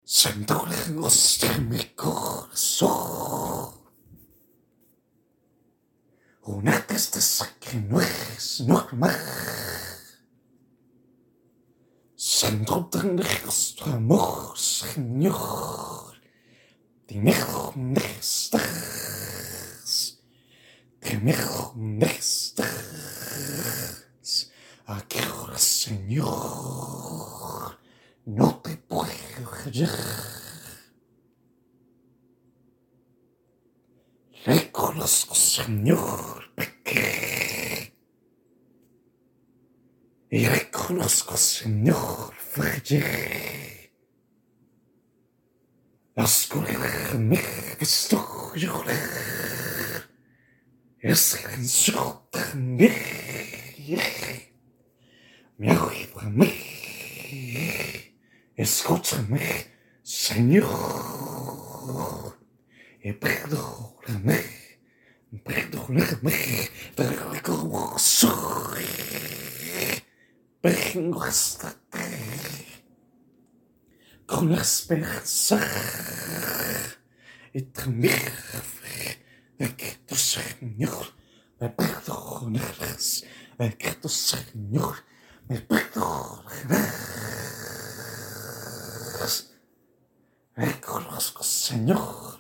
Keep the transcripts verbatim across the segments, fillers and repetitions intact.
Sentirlos en mi corazón. Una tristeza que no es normal. Siento tan lejos tu amor, Señor. Dime dónde estás. Dime dónde estás. ¿A qué hora, Señor? No te puedo hallar. Reconozco, Señor, pequé. Y reconozco, Señor, fallé. La oscuridad me visto llorar. El silencio también. Me oído a mí. Escúchame, Señor. Y perdóname, perdóname, pero como soy, vengo hasta ti con la esperanza y también la fe de que tu Señor me perdonarás, de que tu Señor me perdonarás. Reconozco, Señor,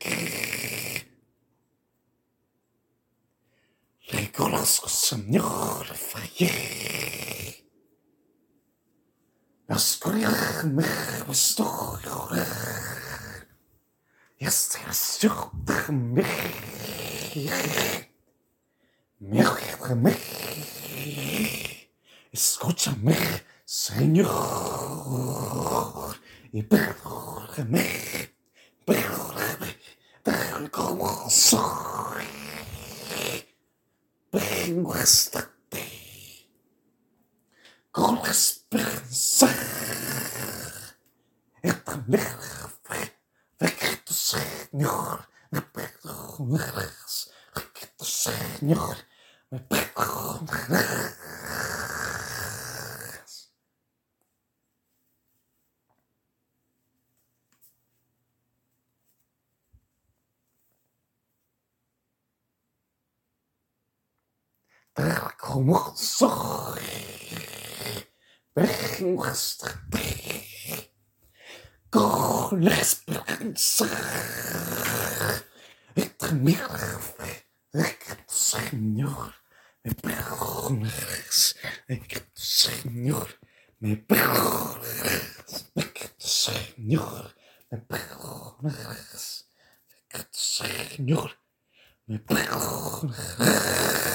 reconozco, Señor, fallé. La oscuridad me gustó llorar. Y este yo también. Me oídame. Escúchame, Señor. Y perdóname. Perdóname tal como soy. Vengo hasta ti con la esperanza y también la fe de que tu Señor me perdonarás, de que tu Señor me perdonarás. Tal como soy, vengo hasta ti con la esperanza y también la fe de que tu Señor me perdonarás, de que tu Señor me perdonarás, de que tu Señor me perdonarás, de que tu Señor me perdonarás.